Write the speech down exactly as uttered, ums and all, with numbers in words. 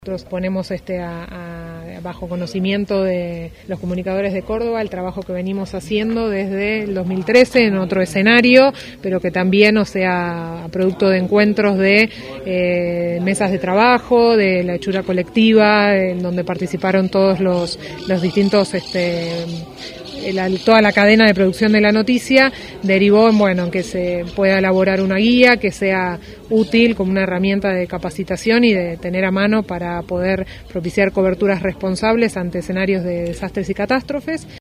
Nosotros ponemos este a, a, bajo conocimiento de los comunicadores de Córdoba el trabajo que venimos haciendo desde el dos mil trece en otro escenario, pero que también, o sea, producto de encuentros de eh, mesas de trabajo, de la hechura colectiva, en donde participaron todos los, los distintos, este, la, toda la cadena de producción de la noticia, derivó en, bueno, en que se pueda elaborar una guía que sea útil como una herramienta de capacitación y de tener a mano para poder propiciar coberturas responsables ante escenarios de desastres y catástrofes.